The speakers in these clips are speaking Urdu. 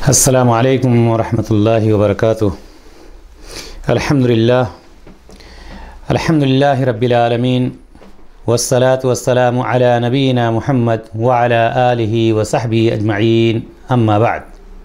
السلام علیکم ورحمۃ اللہ وبرکاتہ۔ الحمد للہ رب العالمین والصلاة والسلام علی نبینا محمد وعلی آلہ وصحبہ اجمعین، اما بعد۔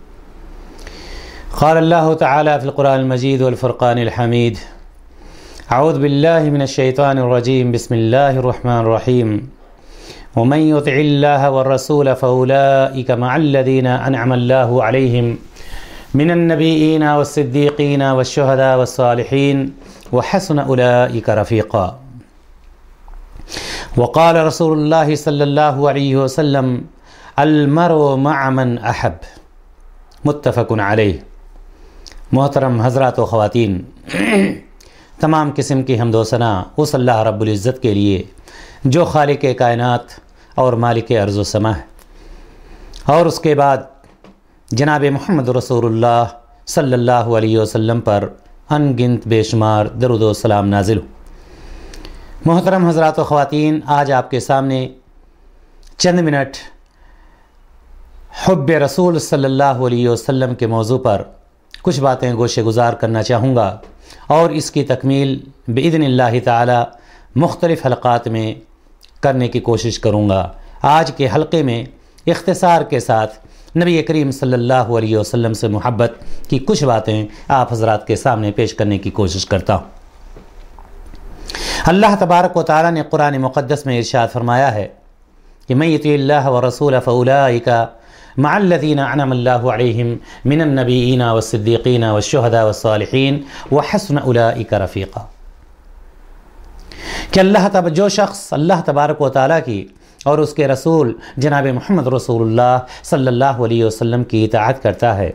قال اللہ تعالی فی القرآن المجید والفرقان الحمید، اعوذ باللہ من الشیطان الرجیم، بسم اللہ الرحمن الرحیم، ومن يطع الله والرسول فأولئك مع الذين أنعم الله عليهم من النبيين والصديقين والشهداء والصالحين وحسن أولئك رفيقا۔ وقال رسول الله صلی اللہ علیہ وسلم المرء مع من احب، متفق علیہ۔ محترم حضرات و خواتین، تمام قسم کی حمد و ثنا اس اللہ رب العزت کے لیے جو خالق کائنات اور مالک ارض و سما ہے، اور اس کے بعد جناب محمد رسول اللہ صلی اللہ علیہ وسلم پر ان گنت بے شمار درود و سلام نازل ہو۔ محترم حضرات و خواتین، آج آپ کے سامنے چند منٹ حب رسول صلی اللہ علیہ وسلم کے موضوع پر کچھ باتیں گوشے گزار کرنا چاہوں گا، اور اس کی تکمیل باذن اللہ تعالی مختلف حلقات میں کرنے کی کوشش کروں گا۔ آج کے حلقے میں اختصار کے ساتھ نبی کریم صلی اللہ علیہ وسلم سے محبت کی کچھ باتیں آپ حضرات کے سامنے پیش کرنے کی کوشش کرتا ہوں۔ اللہ تبارک و تعالی نے قرآن مقدس میں ارشاد فرمایا ہے کہ من یطع اللہ ورسولہ فاولئک مع الذین انعم اللہ علیہم من النبیین والصدیقین والشہداء والصالحین وحسن اولئک رفیقا، کہ جو شخص اللہ تبارک و تعالیٰ کی اور اس کے رسول جناب محمد رسول اللہ صلی اللہ علیہ وسلم کی اطاعت کرتا ہے،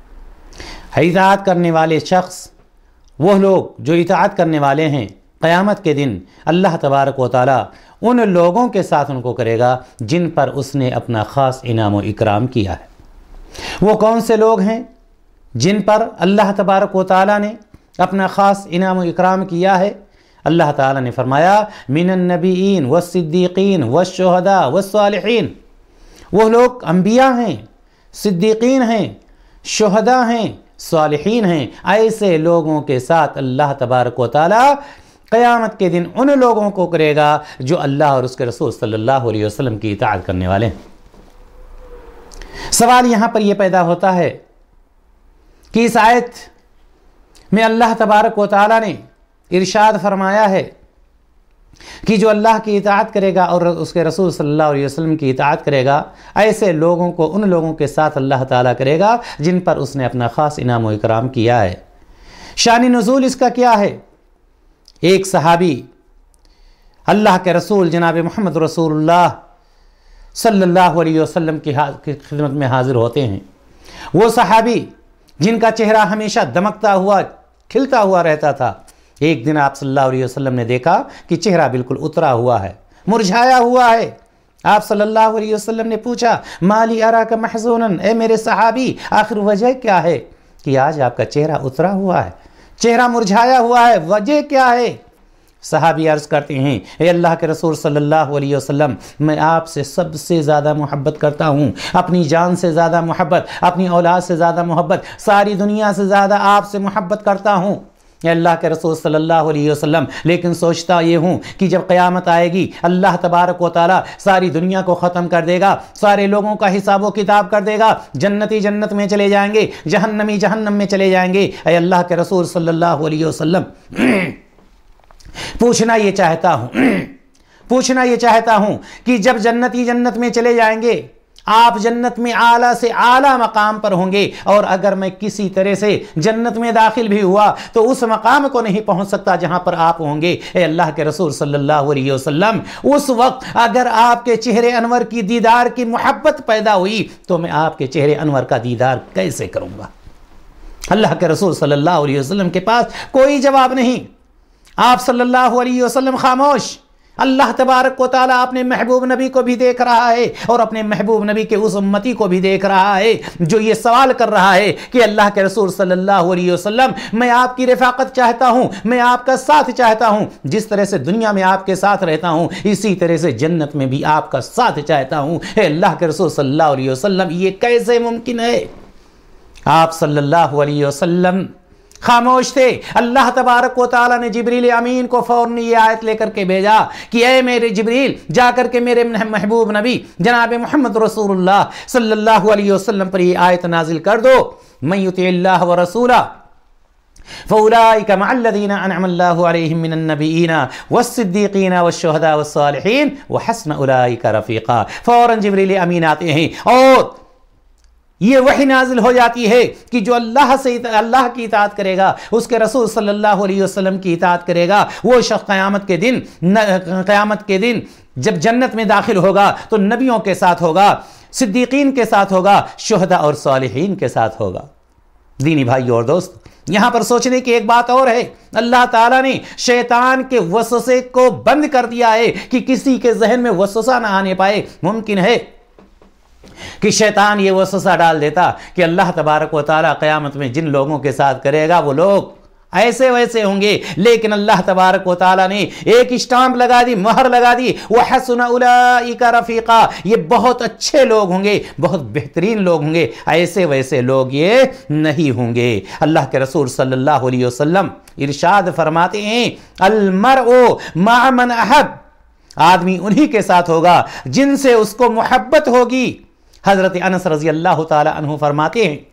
اطاعت کرنے والے شخص وہ لوگ جو اطاعت کرنے والے ہیں، قیامت کے دن اللہ تبارک و تعالیٰ ان لوگوں کے ساتھ ان کو کرے گا جن پر اس نے اپنا خاص انعام و اکرام کیا ہے۔ وہ کون سے لوگ ہیں جن پر اللہ تبارک و تعالیٰ نے اپنا خاص انعام و اکرام کیا ہے؟ اللہ تعالیٰ نے فرمایا من النبیین والصدیقین والشہداء والصالحین، وہ لوگ انبیاء ہیں، صدیقین ہیں، شہداء ہیں، صالحین ہیں۔ ایسے لوگوں کے ساتھ اللہ تبارک و تعالیٰ قیامت کے دن ان لوگوں کو کرے گا جو اللہ اور اس کے رسول صلی اللہ علیہ وسلم کی اطاعت کرنے والے ہیں۔ سوال یہاں پر یہ پیدا ہوتا ہے کہ اس آیت میں اللہ تبارک و تعالیٰ نے ارشاد فرمایا ہے کہ جو اللہ کی اطاعت کرے گا اور اس کے رسول صلی اللہ علیہ وسلم کی اطاعت کرے گا، ایسے لوگوں کو ان لوگوں کے ساتھ اللہ تعالیٰ کرے گا جن پر اس نے اپنا خاص انعام و اکرام کیا ہے۔ شان نزول اس کا کیا ہے؟ ایک صحابی اللہ کے رسول جناب محمد رسول اللہ صلی اللہ علیہ وسلم کی خدمت میں حاضر ہوتے ہیں۔ وہ صحابی جن کا چہرہ ہمیشہ دمکتا ہوا، کھلتا ہوا رہتا تھا، ایک دن آپ صلی اللہ علیہ وسلم نے دیکھا کہ چہرہ بالکل اترا ہوا ہے، مرجھایا ہوا ہے۔ آپ صلی اللہ علیہ وسلم نے پوچھا مالی اراک محزونا، اے میرے صحابی آخر وجہ کیا ہے کہ آج آپ کا چہرہ اترا ہوا ہے، چہرہ مرجھایا ہوا ہے، وجہ کیا ہے؟ صحابی عرض کرتے ہیں اے اللہ کے رسول صلی اللہ علیہ وسلم، میں آپ سے سب سے زیادہ محبت کرتا ہوں، اپنی جان سے زیادہ محبت، اپنی اولاد سے زیادہ محبت، ساری دنیا سے زیادہ آپ سے محبت کرتا ہوں اے اللہ کے رسول صلی اللہ علیہ وسلم، لیکن سوچتا یہ ہوں کہ جب قیامت آئے گی اللہ تبارک و تعالیٰ ساری دنیا کو ختم کر دے گا، سارے لوگوں کا حساب و کتاب کر دے گا، جنتی جنت میں چلے جائیں گے، جہنمی جہنم میں چلے جائیں گے۔ اے اللہ کے رسول صلی اللہ علیہ وسلم، پوچھنا یہ چاہتا ہوں کہ جب جنتی جنت میں چلے جائیں گے، آپ جنت میں اعلیٰ سے اعلیٰ مقام پر ہوں گے، اور اگر میں کسی طرح سے جنت میں داخل بھی ہوا تو اس مقام کو نہیں پہنچ سکتا جہاں پر آپ ہوں گے۔ اے اللہ کے رسول صلی اللہ علیہ وسلم، اس وقت اگر آپ کے چہرے انور کی دیدار کی محبت پیدا ہوئی تو میں آپ کے چہرے انور کا دیدار کیسے کروں گا؟ اللہ کے رسول صلی اللہ علیہ وسلم کے پاس کوئی جواب نہیں، آپ صلی اللہ علیہ وسلم خاموش۔ اللہ تبارک و تعالیٰ اپنے محبوب نبی کو بھی دیکھ رہا ہے، اور اپنے محبوب نبی کے اس امتی کو بھی دیکھ رہا ہے جو یہ سوال کر رہا ہے کہ اللہ کے رسول صلی اللہ علیہ وسلم، میں آپ کی رفاقت چاہتا ہوں، میں آپ کا ساتھ چاہتا ہوں، جس طرح سے دنیا میں آپ کے ساتھ رہتا ہوں اسی طرح سے جنت میں بھی آپ کا ساتھ چاہتا ہوں۔ اے اللہ کے رسول صلی اللہ علیہ وسلم، یہ کیسے ممکن ہے؟ آپ صلی اللہ علیہ وسلم خاموش تھے. اللہ تبارک و تعالیٰ نے جبریل امین کو فوراً یہ آیت لے کر کے بھیجا کہ اے میرے جبریل، جا کر کے میرے محبوب نبی جناب محمد رسول اللہ صلی اللہ علیہ وسلم پر یہ آیت نازل کر دو. من یطع اللہ ورسولہ فاولئک مع الذین انعم اللہ علیہم من النبیین والصدیقین والشہداء والصالحین وحسن اولئک رفیقا. فوراً جبریل امین آتے ہیں اور یہ وحی نازل ہو جاتی ہے کہ جو اللہ کی اطاعت کرے گا، اس کے رسول صلی اللہ علیہ وسلم کی اطاعت کرے گا، وہ شخص قیامت کے دن جب جنت میں داخل ہوگا تو نبیوں کے ساتھ ہوگا، صدیقین کے ساتھ ہوگا، شہداء اور صالحین کے ساتھ ہوگا. دینی بھائی اور دوست، یہاں پر سوچنے کی ایک بات اور ہے. اللہ تعالیٰ نے شیطان کے وسوسے کو بند کر دیا ہے کہ کسی کے ذہن میں وسوسہ نہ آنے پائے. ممکن ہے کہ شیطان یہ وسوسہ ڈال دیتا کہ اللہ تبارک و تعالیٰ قیامت میں جن لوگوں کے ساتھ کرے گا وہ لوگ ایسے ویسے ہوں گے، لیکن اللہ تبارک و تعالیٰ نے ایک اسٹامپ لگا دی، مہر لگا دی، وَحَسُنَ أُولَئِكَ رَفِيقًا، یہ بہت اچھے لوگ ہوں گے، بہت بہترین لوگ ہوں گے، ایسے ویسے لوگ یہ نہیں ہوں گے. اللہ کے رسول صلی اللہ علیہ وسلم ارشاد فرماتے ہیں المرء مع من احب، آدمی انہی کے ساتھ ہوگا جن سے اس کو محبت ہوگی. حضرت انس رضی اللہ تعالی عنہ فرماتے ہیں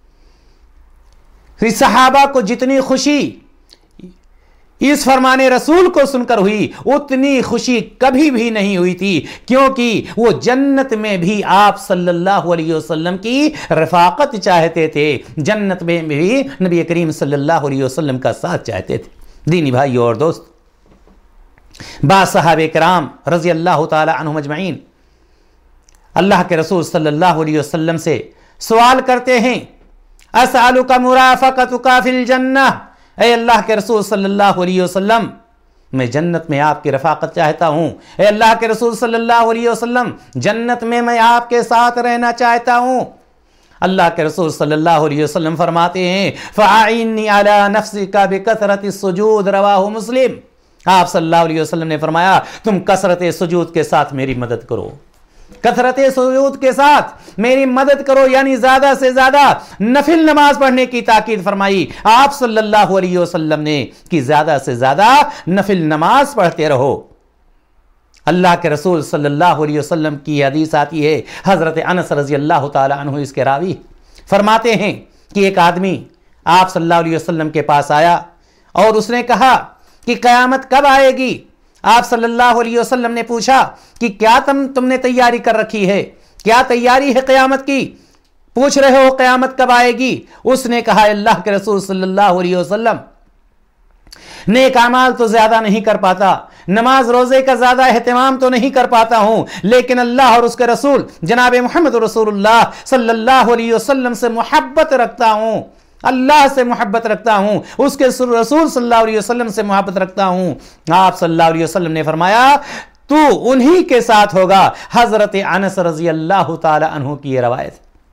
کہ صحابہ کو جتنی خوشی اس فرمان رسول کو سن کر ہوئی اتنی خوشی کبھی بھی نہیں ہوئی تھی، کیونکہ وہ جنت میں بھی آپ صلی اللہ علیہ وسلم کی رفاقت چاہتے تھے، جنت میں بھی نبی کریم صلی اللہ علیہ وسلم کا ساتھ چاہتے تھے. دینی بھائی اور دوست، بعض صحابہ کرام رضی اللہ تعالی عنہم اجمعین اللہ کے رسول صلی اللہ علیہ وسلم سے سوال کرتے ہیں اسألک مرافقتک فی الجنہ، اے اللہ کے رسول صلی اللہ علیہ وسلم میں جنت میں آپ کی رفاقت چاہتا ہوں. اے اللہ کے رسول صلی اللہ علیہ وسلم جنت میں آپ کے ساتھ رہنا چاہتا ہوں. اللہ کے رسول صلی اللہ علیہ وسلم فرماتے ہیں فَأَعِنِّي عَلَى نَفْسِكَ بِكَثْرَةِ السُّجُودِ رواہ مسلم. آپ صلی اللہ علیہ وسلم نے فرمایا تم کثرت سجود کے ساتھ میری مدد کرو، کثرت سجود کے ساتھ میری مدد کرو، یعنی زیادہ سے زیادہ نفل نماز پڑھنے کی تاکید فرمائی آپ صلی اللہ علیہ وسلم نے کہ زیادہ سے زیادہ نفل نماز پڑھتے رہو. اللہ کے رسول صلی اللہ علیہ وسلم کی حدیث آتی ہے، حضرت انس رضی اللہ تعالی عنہ اس کے راوی فرماتے ہیں کہ ایک آدمی آپ صلی اللہ علیہ وسلم کے پاس آیا اور اس نے کہا کہ قیامت کب آئے گی؟ آپ صلی اللہ علیہ وسلم نے پوچھا کہ کیا تم نے تیاری کر رکھی ہے، کیا تیاری ہے قیامت کی، پوچھ رہے ہو قیامت کب آئے گی؟ اس نے کہا اللہ کے رسول صلی اللہ علیہ وسلم نیک اعمال تو زیادہ نہیں کر پاتا، نماز روزے کا زیادہ اہتمام تو نہیں کر پاتا ہوں، لیکن اللہ اور اس کے رسول جناب محمد رسول اللہ صلی اللہ علیہ وسلم سے محبت رکھتا ہوں، اللہ سے محبت رکھتا ہوں، اس کے رسول صلی اللہ علیہ وسلم سے محبت رکھتا ہوں. آپ صلی اللہ علیہ وسلم نے فرمایا تو انہی کے ساتھ ہوگا. حضرت انس رضی اللہ تعالی عنہ کی یہ روایت.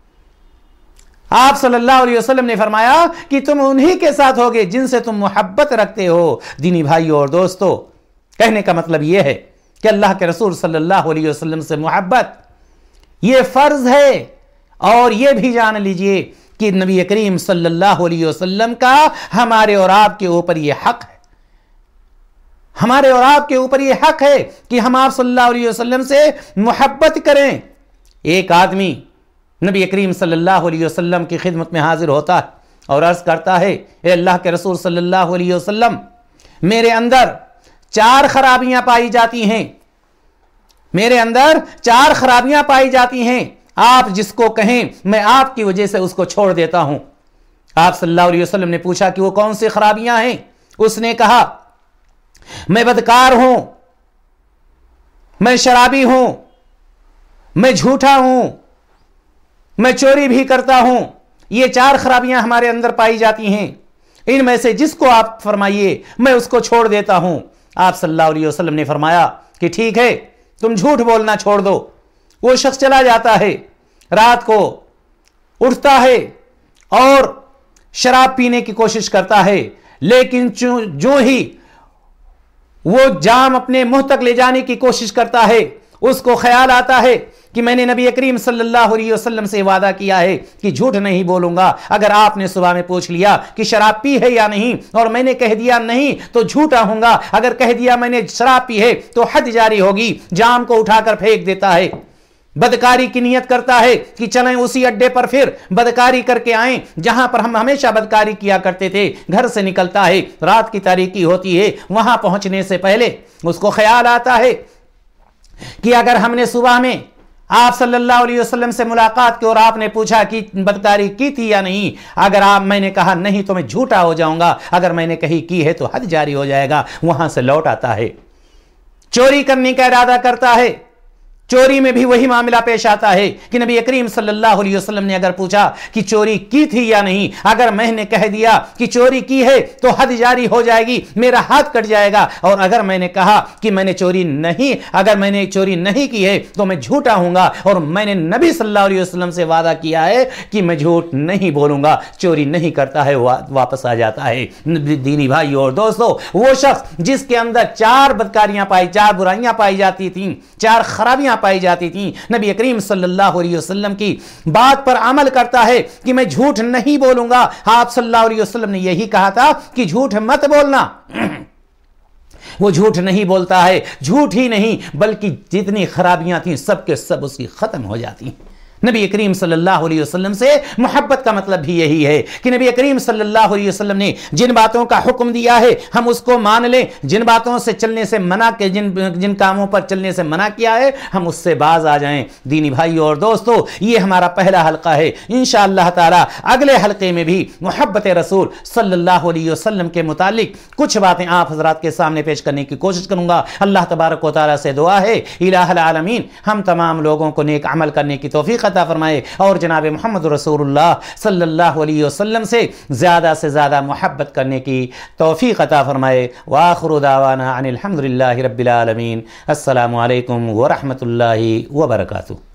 آپ صلی اللہ علیہ وسلم نے فرمایا کہ تم انہی کے ساتھ ہوگے جن سے تم محبت رکھتے ہو. دینی بھائیو اور دوستو، کہنے کا مطلب یہ ہے کہ اللہ کے رسول صلی اللہ علیہ وسلم سے محبت یہ فرض ہے، اور یہ بھی جان لیجئے کہ نبی کریم صلی اللہ علیہ وسلم کا ہمارے اور آپ کے اوپر یہ حق ہے، ہمارے اور آپ کے اوپر یہ حق ہے کہ ہم آپ صلی اللہ علیہ وسلم سے محبت کریں. ایک آدمی نبی کریم صلی اللہ علیہ وسلم کی خدمت میں حاضر ہوتا ہے اور عرض کرتا ہے اے اللہ کے رسول صلی اللہ علیہ وسلم، میرے اندر 4 خرابیاں پائی جاتی ہیں، میرے اندر 4 خرابیاں پائی جاتی ہیں، آپ جس کو کہیں میں آپ کی وجہ سے اس کو چھوڑ دیتا ہوں. آپ صلی اللہ علیہ وسلم نے پوچھا کہ وہ کون سی خرابیاں ہیں؟ اس نے کہا میں بدکار ہوں، میں شرابی ہوں، میں جھوٹا ہوں، میں چوری بھی کرتا ہوں. یہ 4 خرابیاں ہمارے اندر پائی جاتی ہیں، ان میں سے جس کو آپ فرمائیے میں اس کو چھوڑ دیتا ہوں. آپ صلی اللہ علیہ وسلم نے فرمایا کہ ٹھیک ہے، تم جھوٹ بولنا چھوڑ دو. وہ شخص چلا جاتا ہے، رات کو اٹھتا ہے اور شراب پینے کی کوشش کرتا ہے، لیکن جو ہی وہ جام اپنے منہ تک لے جانے کی کوشش کرتا ہے اس کو خیال آتا ہے کہ میں نے نبی کریم صلی اللہ علیہ وسلم سے وعدہ کیا ہے کہ جھوٹ نہیں بولوں گا۔ اگر آپ نے صبح میں پوچھ لیا کہ شراب پی ہے یا نہیں اور میں نے کہہ دیا نہیں تو جھوٹا ہوں گا، اگر کہہ دیا میں نے شراب پی ہے تو حد جاری ہوگی، جام کو اٹھا کر پھینک دیتا ہے۔ بدکاری کی نیت کرتا ہے کہ چلیں اسی اڈے پر پھر بدکاری کر کے آئیں جہاں پر ہم ہمیشہ بدکاری کیا کرتے تھے۔ گھر سے نکلتا ہے، رات کی تاریکی ہوتی ہے، وہاں پہنچنے سے پہلے اس کو خیال آتا ہے کہ اگر ہم نے صبح میں آپ صلی اللہ علیہ وسلم سے ملاقات کی اور آپ نے پوچھا کہ بدکاری کی تھی یا نہیں، اگر میں نے کہا نہیں تو میں جھوٹا ہو جاؤں گا، اگر میں نے کہی کی ہے تو حد جاری ہو جائے گا۔ وہاں سے لوٹ آتا ہے، چوری کرنے کا ارادہ کرتا ہے۔ چوری میں بھی وہی معاملہ پیش آتا ہے کہ نبی کریم صلی اللہ علیہ وسلم نے اگر پوچھا کہ چوری کی تھی یا نہیں، اگر میں نے کہہ دیا کہ چوری کی ہے تو حد جاری ہو جائے گی، میرا ہاتھ کٹ جائے گا، اور اگر میں نے کہا کہ میں نے چوری نہیں کی ہے تو میں جھوٹا ہوں گا، اور میں نے نبی صلی اللہ علیہ وسلم سے وعدہ کیا ہے کہ میں جھوٹ نہیں بولوں گا، چوری نہیں کرتا ہے، واپس آ جاتا ہے۔ دینی بھائی اور دوستو، وہ شخص جس کے اندر 4 بدکاریاں پائی، 4 برائیاں پائی جاتی تھیں، 4 خرابیاں پائی جاتی تھیں، نبی کریم صلی اللہ علیہ وسلم کی بات پر عمل کرتا ہے کہ میں جھوٹ نہیں بولوں گا۔ آپ صلی اللہ علیہ وسلم نے یہی کہا تھا کہ جھوٹ مت بولنا۔ وہ جھوٹ نہیں بولتا ہے، جھوٹ ہی نہیں بلکہ جتنی خرابیاں تھیں سب کے سب اس کی ختم ہو جاتی ہیں۔ نبی کریم صلی اللہ علیہ وسلم سے محبت کا مطلب بھی یہی ہے کہ نبی کریم صلی اللہ علیہ وسلم نے جن باتوں کا حکم دیا ہے ہم اس کو مان لیں، جن باتوں سے چلنے سے منع کے جن کاموں پر چلنے سے منع کیا ہے ہم اس سے باز آ جائیں۔ دینی بھائی اور دوستو، یہ ہمارا پہلا حلقہ ہے۔ انشاءاللہ تعالی اگلے حلقے میں بھی محبت رسول صلی اللہ علیہ وسلم کے متعلق کچھ باتیں آپ حضرات کے سامنے پیش کرنے کی کوشش کروں گا۔ اللہ تبارک و تعالی سے دعا ہے الہ العالمین ہم تمام لوگوں کو نیک عمل کرنے کی توفیق عطا فرمائے اور جناب محمد رسول اللہ صلی اللہ علیہ وسلم سے زیادہ محبت کرنے کی توفیق عطا فرمائے۔ وآخر دعوانا ان الحمدللہ رب العالمین۔ السلام علیکم ورحمۃ اللہ وبرکاتہ۔